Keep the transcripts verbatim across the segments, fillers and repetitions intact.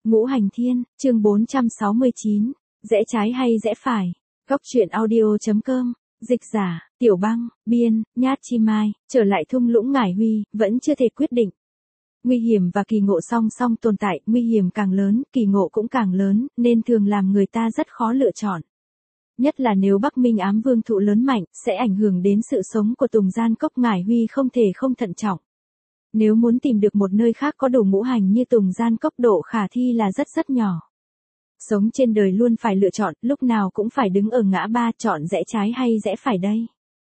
Ngũ Hành Thiên, chương bốn trăm sáu mươi chín, rẽ trái hay rẽ phải. Góc truyện audio.com, dịch giả, Tiểu Băng, biên, Nhát Chi Mai, trở lại thung lũng Ngải Huy, vẫn chưa thể quyết định. Nguy hiểm và kỳ ngộ song song tồn tại, nguy hiểm càng lớn, kỳ ngộ cũng càng lớn, nên thường làm người ta rất khó lựa chọn. Nhất là nếu Bắc Minh ám vương thụ lớn mạnh, sẽ ảnh hưởng đến sự sống của Tùng Gian Cốc. Ngải Huy không thể không thận trọng. Nếu muốn tìm được một nơi khác có đủ ngũ hành như Tùng Gian Cốc, độ khả thi là rất rất nhỏ. Sống trên đời luôn phải lựa chọn, lúc nào cũng phải đứng ở ngã ba, chọn rẽ trái hay rẽ phải đây.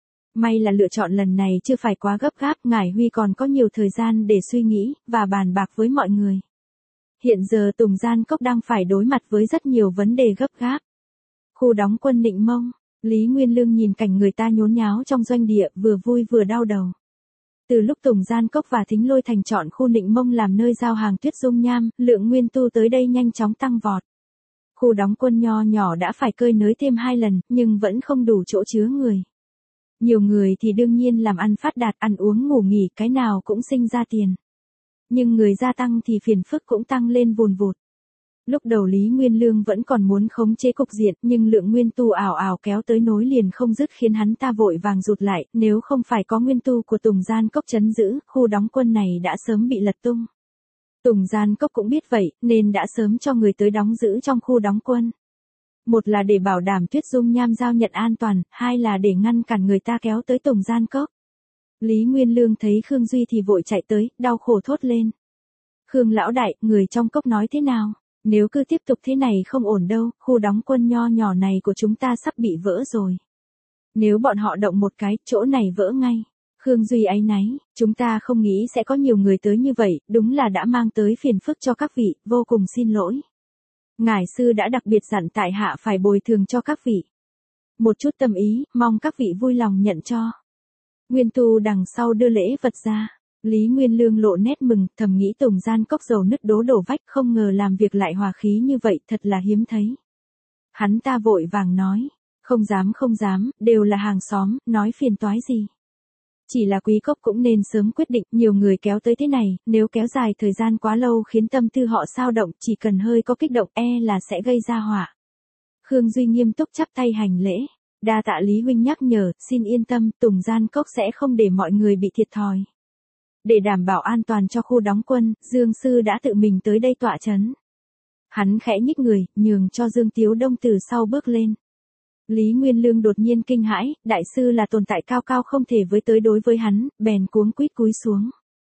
May là lựa chọn lần này chưa phải quá gấp gáp, Ngải Huy còn có nhiều thời gian để suy nghĩ, và bàn bạc với mọi người. Hiện giờ Tùng Gian Cốc đang phải đối mặt với rất nhiều vấn đề gấp gáp. Khu đóng quân Nịnh Mông, Lý Nguyên Lương nhìn cảnh người ta nhốn nháo trong doanh địa, vừa vui vừa đau đầu. Từ lúc Tùng Gian Cốc và Thính Lôi Thành chọn khu Nịnh Mông làm nơi giao hàng Tuyết Dung Nham, lượng nguyên tu tới đây nhanh chóng tăng vọt. Khu đóng quân nho nhỏ đã phải cơi nới thêm hai lần, nhưng vẫn không đủ chỗ chứa người. Nhiều người thì đương nhiên làm ăn phát đạt, ăn uống ngủ nghỉ, cái nào cũng sinh ra tiền. Nhưng người gia tăng thì phiền phức cũng tăng lên vùn vụt. Lúc đầu Lý Nguyên Lương vẫn còn muốn khống chế cục diện, nhưng lượng nguyên tu ảo ảo kéo tới nối liền không dứt khiến hắn ta vội vàng rụt lại, nếu không phải có nguyên tu của Tùng Gian Cốc trấn giữ, khu đóng quân này đã sớm bị lật tung. Tùng Gian Cốc cũng biết vậy, nên đã sớm cho người tới đóng giữ trong khu đóng quân. Một là để bảo đảm Tuyết Dung Nham giao nhận an toàn, hai là để ngăn cản người ta kéo tới Tùng Gian Cốc. Lý Nguyên Lương thấy Khương Duy thì vội chạy tới, đau khổ thốt lên. Khương lão đại, người trong cốc nói thế nào? Nếu cứ tiếp tục thế này không ổn đâu, khu đóng quân nho nhỏ này của chúng ta sắp bị vỡ rồi. Nếu bọn họ động một cái, chỗ này vỡ ngay. Khương Duy áy náy, chúng ta không nghĩ sẽ có nhiều người tới như vậy, đúng là đã mang tới phiền phức cho các vị, vô cùng xin lỗi. Ngải sư đã đặc biệt dặn tại hạ phải bồi thường cho các vị. Một chút tâm ý, mong các vị vui lòng nhận cho. Nguyên tu đằng sau đưa lễ vật ra. Lý Nguyên Lương lộ nét mừng, thầm nghĩ Tùng Gian Cốc dầu nứt đố đổ vách, không ngờ làm việc lại hòa khí như vậy, thật là hiếm thấy. Hắn ta vội vàng nói, không dám không dám, đều là hàng xóm, nói phiền toái gì. Chỉ là quý cốc cũng nên sớm quyết định, nhiều người kéo tới thế này, nếu kéo dài thời gian quá lâu khiến tâm tư họ xao động, chỉ cần hơi có kích động e là sẽ gây ra họa. Khương Duy nghiêm túc chắp tay hành lễ, đa tạ Lý huynh nhắc nhở, xin yên tâm, Tùng Gian Cốc sẽ không để mọi người bị thiệt thòi. Để đảm bảo an toàn cho khu đóng quân, Dương Sư đã tự mình tới đây tọa chấn. Hắn khẽ nhích người, nhường cho Dương Tiếu Đông từ sau bước lên. Lý Nguyên Lương đột nhiên kinh hãi, đại sư là tồn tại cao cao không thể với tới đối với hắn, bèn cuống quýt cúi xuống.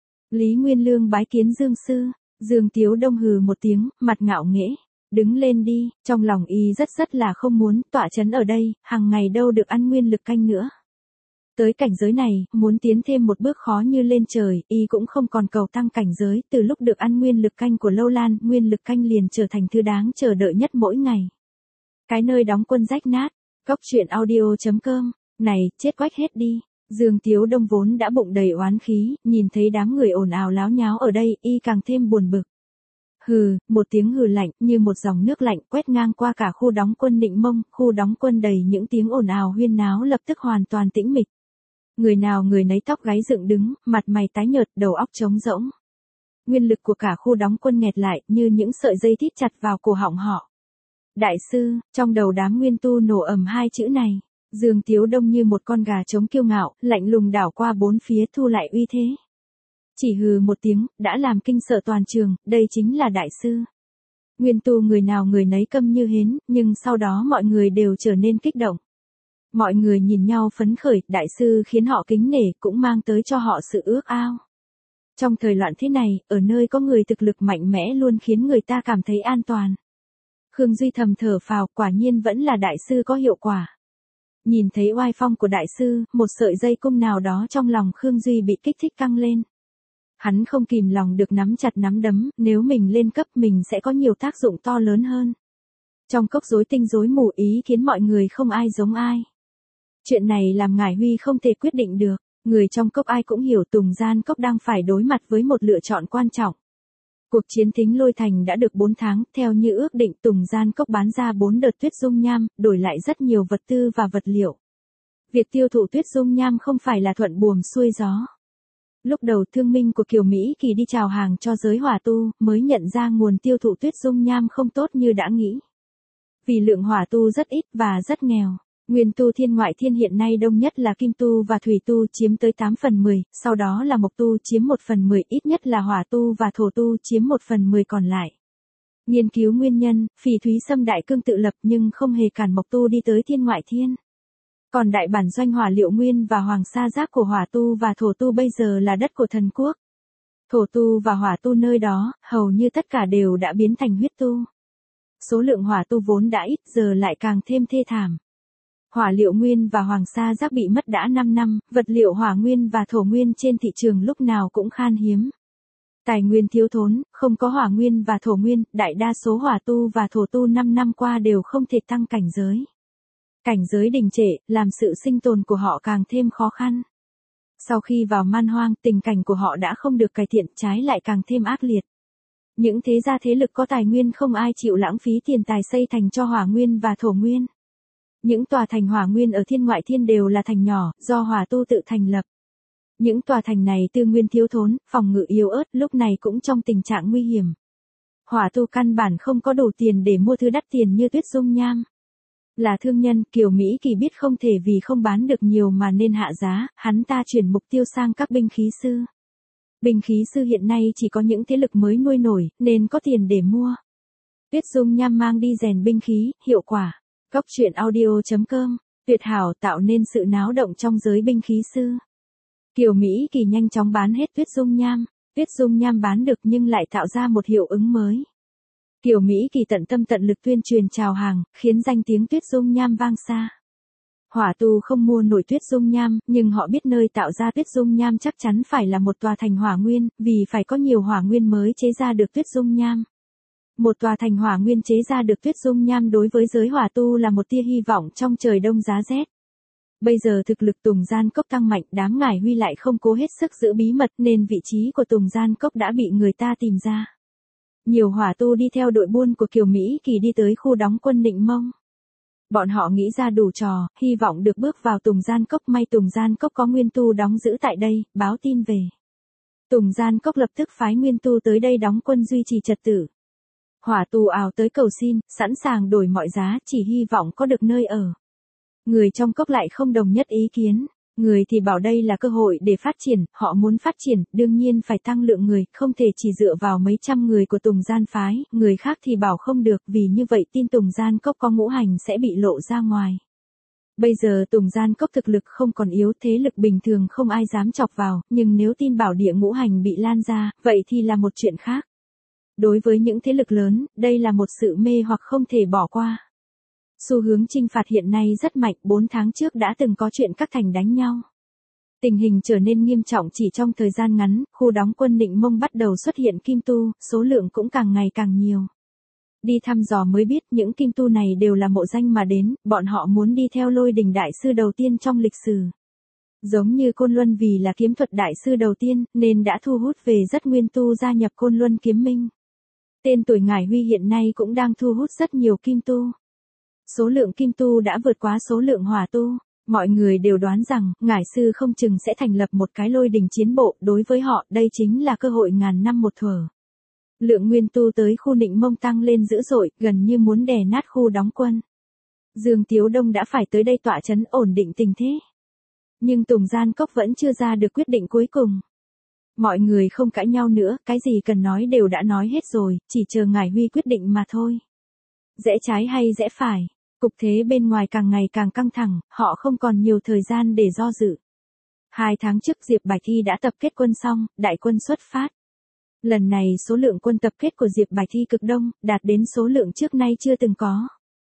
Lý Nguyên Lương bái kiến Dương Sư, Dương Tiếu Đông hừ một tiếng, mặt ngạo nghễ, đứng lên đi, trong lòng y rất rất là không muốn, tọa chấn ở đây, hàng ngày đâu được ăn nguyên lực canh nữa. Tới cảnh giới này, muốn tiến thêm một bước khó như lên trời, y cũng không còn cầu tăng cảnh giới, từ lúc được ăn nguyên lực canh của Lâu Lan, nguyên lực canh liền trở thành thứ đáng chờ đợi nhất mỗi ngày. Cái nơi đóng quân rách nát, góc truyện audio.com, này, chết quách hết đi. Dương Tiếu Đông vốn đã bụng đầy oán khí, nhìn thấy đám người ồn ào láo nháo ở đây, y càng thêm buồn bực. Hừ, một tiếng hừ lạnh, như một dòng nước lạnh quét ngang qua cả khu đóng quân Nịnh Mông, khu đóng quân đầy những tiếng ồn ào huyên náo lập tức hoàn toàn tĩnh mịch. Người nào người nấy tóc gáy dựng đứng, mặt mày tái nhợt, đầu óc trống rỗng. Nguyên lực của cả khu đóng quân nghẹt lại, như những sợi dây thít chặt vào cổ họng họ. Đại sư, trong đầu đám nguyên tu nổ ầm hai chữ này. Dương Tiếu Đông như một con gà trống kiêu ngạo, lạnh lùng đảo qua bốn phía thu lại uy thế. Chỉ hừ một tiếng, đã làm kinh sợ toàn trường, đây chính là đại sư. Nguyên tu người nào người nấy câm như hến, nhưng sau đó mọi người đều trở nên kích động. Mọi người nhìn nhau phấn khởi, đại sư khiến họ kính nể, cũng mang tới cho họ sự ước ao. Trong thời loạn thế này, ở nơi có người thực lực mạnh mẽ luôn khiến người ta cảm thấy an toàn. Khương Duy thầm thở phào, quả nhiên vẫn là đại sư có hiệu quả. Nhìn thấy oai phong của đại sư, một sợi dây cung nào đó trong lòng Khương Duy bị kích thích căng lên. Hắn không kìm lòng được nắm chặt nắm đấm, nếu mình lên cấp mình sẽ có nhiều tác dụng to lớn hơn. Trong cốc rối tinh rối mù ý khiến mọi người không ai giống ai. Chuyện này làm Ngải Huy không thể quyết định được, người trong cốc ai cũng hiểu Tùng Gian Cốc đang phải đối mặt với một lựa chọn quan trọng. Cuộc chiến Thính Lôi Thành đã được bốn tháng, theo như ước định Tùng Gian Cốc bán ra bốn đợt Tuyết Dung Nham, đổi lại rất nhiều vật tư và vật liệu. Việc tiêu thụ Tuyết Dung Nham không phải là thuận buồm xuôi gió. Lúc đầu thương minh của Kiều Mỹ Kỳ đi chào hàng cho giới hỏa tu, mới nhận ra nguồn tiêu thụ tuyết dung nham không tốt như đã nghĩ. Vì lượng hỏa tu rất ít và rất nghèo. Nguyên tu thiên ngoại thiên hiện nay đông nhất là kim tu và thủy tu chiếm tới tám phần mười, sau đó là mộc tu chiếm một phần mười, ít nhất là hỏa tu và thổ tu chiếm một phần mười còn lại. Nghiên cứu nguyên nhân, Phỉ Thúy Sâm Đại Cương tự lập nhưng không hề cản mộc tu đi tới thiên ngoại thiên. Còn đại bản doanh hỏa liệu nguyên và hoàng sa giác của hỏa tu và thổ tu bây giờ là đất của thần quốc. Thổ tu và hỏa tu nơi đó, hầu như tất cả đều đã biến thành huyết tu. Số lượng hỏa tu vốn đã ít giờ lại càng thêm thê thảm. Hỏa liệu nguyên và hoàng sa giác bị mất đã năm năm, vật liệu hỏa nguyên và thổ nguyên trên thị trường lúc nào cũng khan hiếm. Tài nguyên thiếu thốn, không có hỏa nguyên và thổ nguyên, đại đa số hỏa tu và thổ tu năm năm qua đều không thể tăng cảnh giới. Cảnh giới đình trệ, làm sự sinh tồn của họ càng thêm khó khăn. Sau khi vào man hoang, tình cảnh của họ đã không được cải thiện, trái lại càng thêm ác liệt. Những thế gia thế lực có tài nguyên không ai chịu lãng phí tiền tài xây thành cho hỏa nguyên và thổ nguyên. Những tòa thành hỏa nguyên ở thiên ngoại thiên đều là thành nhỏ, do hỏa tu tự thành lập. Những tòa thành này tư nguyên thiếu thốn, phòng ngự yếu ớt, lúc này cũng trong tình trạng nguy hiểm. Hỏa tu căn bản không có đủ tiền để mua thứ đắt tiền như tuyết dung nham. Là thương nhân, Kiều Mỹ Kỳ biết không thể vì không bán được nhiều mà nên hạ giá, hắn ta chuyển mục tiêu sang các binh khí sư. Binh khí sư hiện nay chỉ có những thế lực mới nuôi nổi, nên có tiền để mua. Tuyết dung nham mang đi rèn binh khí, hiệu quả. Góc truyện audio chấm com, tuyệt hảo tạo nên sự náo động trong giới binh khí sư. Kiều Mỹ Kỳ nhanh chóng bán hết tuyết dung nham. Tuyết dung nham bán được nhưng lại tạo ra một hiệu ứng mới. Kiều Mỹ Kỳ tận tâm tận lực tuyên truyền chào hàng, khiến danh tiếng tuyết dung nham vang xa. Hỏa tu không mua nổi tuyết dung nham, nhưng họ biết nơi tạo ra tuyết dung nham chắc chắn phải là một tòa thành hỏa nguyên, vì phải có nhiều hỏa nguyên mới chế ra được tuyết dung nham. Một tòa thành hỏa nguyên chế ra được tuyết dung nham đối với giới hỏa tu là một tia hy vọng trong trời đông giá rét. Bây giờ thực lực Tùng Gian Cốc tăng mạnh, đám Ngải Huy lại không cố hết sức giữ bí mật nên vị trí của Tùng Gian Cốc đã bị người ta tìm ra. Nhiều hỏa tu đi theo đội buôn của Kiều Mỹ Kỳ đi tới khu đóng quân Nịnh Mông. Bọn họ nghĩ ra đủ trò, hy vọng được bước vào Tùng Gian Cốc, may Tùng Gian Cốc có nguyên tu đóng giữ tại đây, báo tin về. Tùng Gian Cốc lập tức phái nguyên tu tới đây đóng quân duy trì trật tự. Hỏa tu ào tới cầu xin, sẵn sàng đổi mọi giá, chỉ hy vọng có được nơi ở. Người trong cốc lại không đồng nhất ý kiến. Người thì bảo đây là cơ hội để phát triển, họ muốn phát triển, đương nhiên phải tăng lượng người, không thể chỉ dựa vào mấy trăm người của Tùng Gian phái, người khác thì bảo không được, vì như vậy tin Tùng Gian Cốc có ngũ hành sẽ bị lộ ra ngoài. Bây giờ Tùng Gian Cốc thực lực không còn yếu, thế lực bình thường không ai dám chọc vào, nhưng nếu tin bảo địa ngũ hành bị lan ra, vậy thì là một chuyện khác. Đối với những thế lực lớn, đây là một sự mê hoặc không thể bỏ qua. Xu hướng chinh phạt hiện nay rất mạnh, bốn tháng trước đã từng có chuyện các thành đánh nhau. Tình hình trở nên nghiêm trọng chỉ trong thời gian ngắn, khu đóng quân Nịnh Mông bắt đầu xuất hiện kim tu, số lượng cũng càng ngày càng nhiều. Đi thăm dò mới biết những kim tu này đều là mộ danh mà đến, bọn họ muốn đi theo Lôi Đình đại sư đầu tiên trong lịch sử. Giống như Côn Luân vì là kiếm thuật đại sư đầu tiên, nên đã thu hút về rất nguyên tu gia nhập Côn Luân kiếm minh. Tên tuổi Ngải Huy hiện nay cũng đang thu hút rất nhiều kim tu. Số lượng kim tu đã vượt quá số lượng hỏa tu. Mọi người đều đoán rằng, Ngải sư không chừng sẽ thành lập một cái Lôi Đình chiến bộ, đối với họ, đây chính là cơ hội ngàn năm một thuở. Lượng nguyên tu tới khu Nịnh Mông tăng lên dữ dội, gần như muốn đè nát khu đóng quân. Dương Tiếu Đông đã phải tới đây tọa trấn ổn định tình thế. Nhưng Tùng Gian Cốc vẫn chưa ra được quyết định cuối cùng. Mọi người không cãi nhau nữa, cái gì cần nói đều đã nói hết rồi, chỉ chờ Ngải Huy quyết định mà thôi. Rẽ trái hay rẽ phải? Cục thế bên ngoài càng ngày càng căng thẳng, họ không còn nhiều thời gian để do dự. Hai tháng trước Diệp Bạch Thi đã tập kết quân xong, đại quân xuất phát. Lần này số lượng quân tập kết của Diệp Bạch Thi cực đông, đạt đến số lượng trước nay chưa từng có.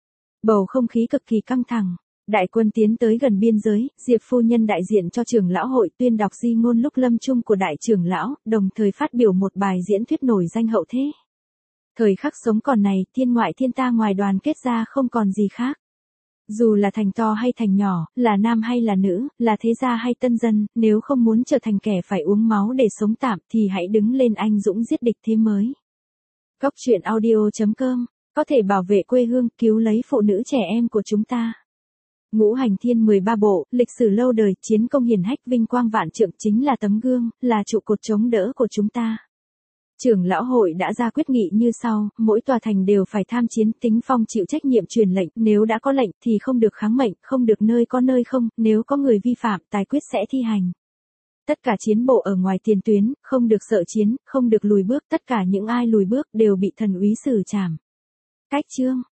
Bầu không khí cực kỳ căng thẳng. Đại quân tiến tới gần biên giới, Diệp phu nhân đại diện cho trưởng lão hội tuyên đọc di ngôn lúc lâm chung của đại trưởng lão, đồng thời phát biểu một bài diễn thuyết nổi danh hậu thế. Thời khắc sống còn này, thiên ngoại thiên ta ngoài đoàn kết ra không còn gì khác. Dù là thành to hay thành nhỏ, là nam hay là nữ, là thế gia hay tân dân, nếu không muốn trở thành kẻ phải uống máu để sống tạm thì hãy đứng lên anh dũng giết địch thế mới. Góc truyện audio chấm com, có thể bảo vệ quê hương, cứu lấy phụ nữ trẻ em của chúng ta. Ngũ hành thiên mười ba bộ, lịch sử lâu đời, chiến công hiển hách, vinh quang vạn trượng, chính là tấm gương, là trụ cột chống đỡ của chúng ta. Trưởng lão hội đã ra quyết nghị như sau, mỗi tòa thành đều phải tham chiến, Tính Phong chịu trách nhiệm truyền lệnh, nếu đã có lệnh thì không được kháng mệnh, không được nơi có nơi không, nếu có người vi phạm, tài quyết sẽ thi hành. Tất cả chiến bộ ở ngoài tiền tuyến, không được sợ chiến, không được lùi bước, tất cả những ai lùi bước đều bị thần úy xử trảm. Cách chương